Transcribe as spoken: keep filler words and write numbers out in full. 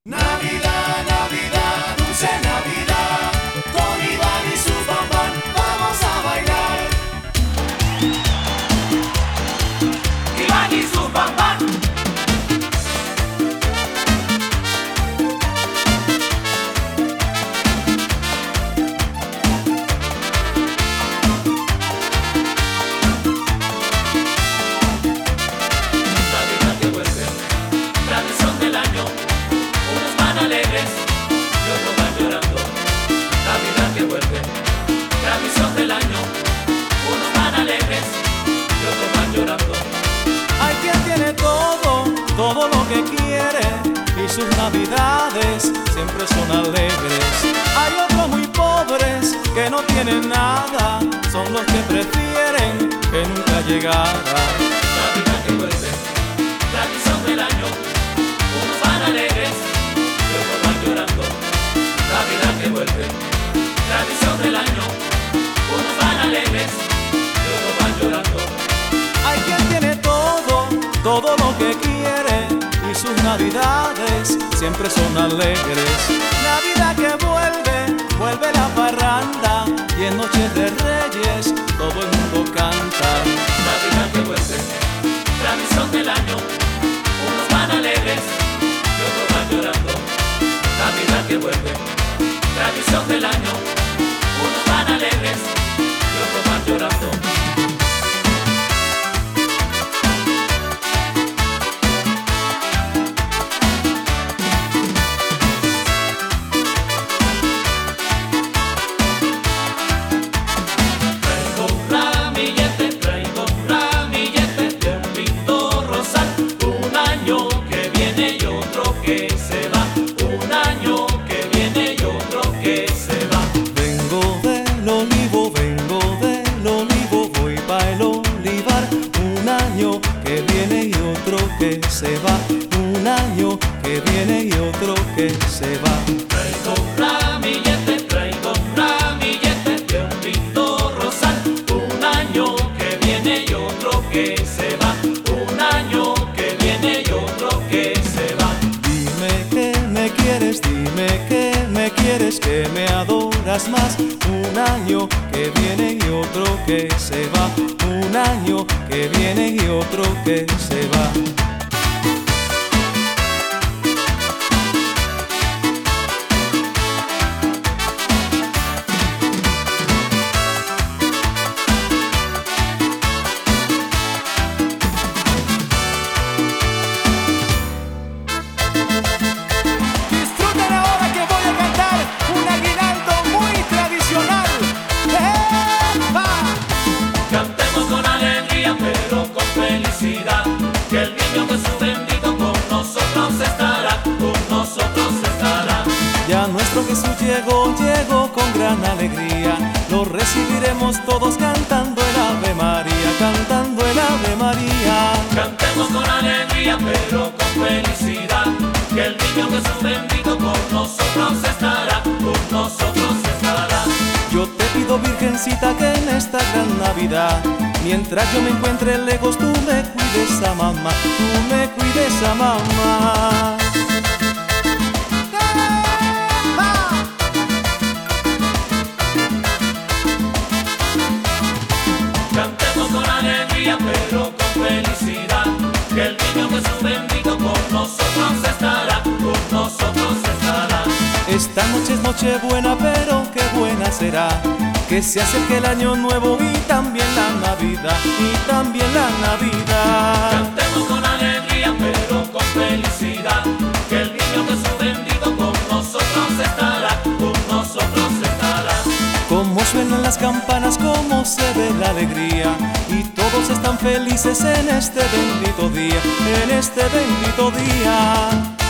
Navidad, Navidad, dulce Navidad, con Iván y su bambán vamos a bailar. Iván y su bambán. Navidad que vuelve, tradición del año. Unos van alegres y otros van llorando. Navidad que vuelve, tradición del año. Unos van alegres y otros van llorando. Hay quien tiene todo, todo lo que quiere, y sus navidades siempre son alegres. Hay otros muy pobres que no tienen nada, son los que prefieren que nunca llegara. Navidad que vuelve, tradición del año. Unos van alegres y otros van llorando. Navidad que vuelve, tradición del año. Unos van alegres y otros van llorando. Hay quien tiene todo, todo lo que quiere, y sus navidades siempre son alegres. Navidad que vuelve, vuelve la parranda, y en noches de reyes todo el mundo canta. Navidad que vuelve, tradición del año. Unos van alegres y otros van llorando. Navidad que vuelve, tradición del año. Unos van alegres y otros van llorando. Que se va, un año que viene y otro que se va. Traigo un ramillete, traigo un ramillete de un lindo rosal. Un año que viene y otro que se va. Un año que viene y otro que se va. Dime que me quieres, dime que me quieres, que me adoras más. Un año que viene y otro que se va. Un año que viene y otro que se va. Que el niño Jesús bendito con nosotros estará, con nosotros estará. Ya nuestro Jesús llegó, llegó con gran alegría. Lo recibiremos todos cantando el Ave María, cantando el Ave María. Cantemos con alegría, pero con felicidad. Que el niño Jesús bendito con nosotros estará, con nosotros estará. Yo te pido, Virgencita, que en esta gran Navidad, mientras yo me encuentre lejos, tú me cuides a mamá, tú me cuides a mamá. Cantemos con alegría, pero con felicidad. Que el niño Jesús bendito con nosotros estará, con nosotros estará. Esta noche es noche buena, pero qué buena será, que se acerque el año nuevo y también la Navidad, y también la Navidad. Cantemos con alegría, pero con felicidad. Que el niño Jesús bendito con nosotros estará, con nosotros estará. Cómo suenan las campanas, cómo se ve la alegría, y todos están felices en este bendito día, en este bendito día.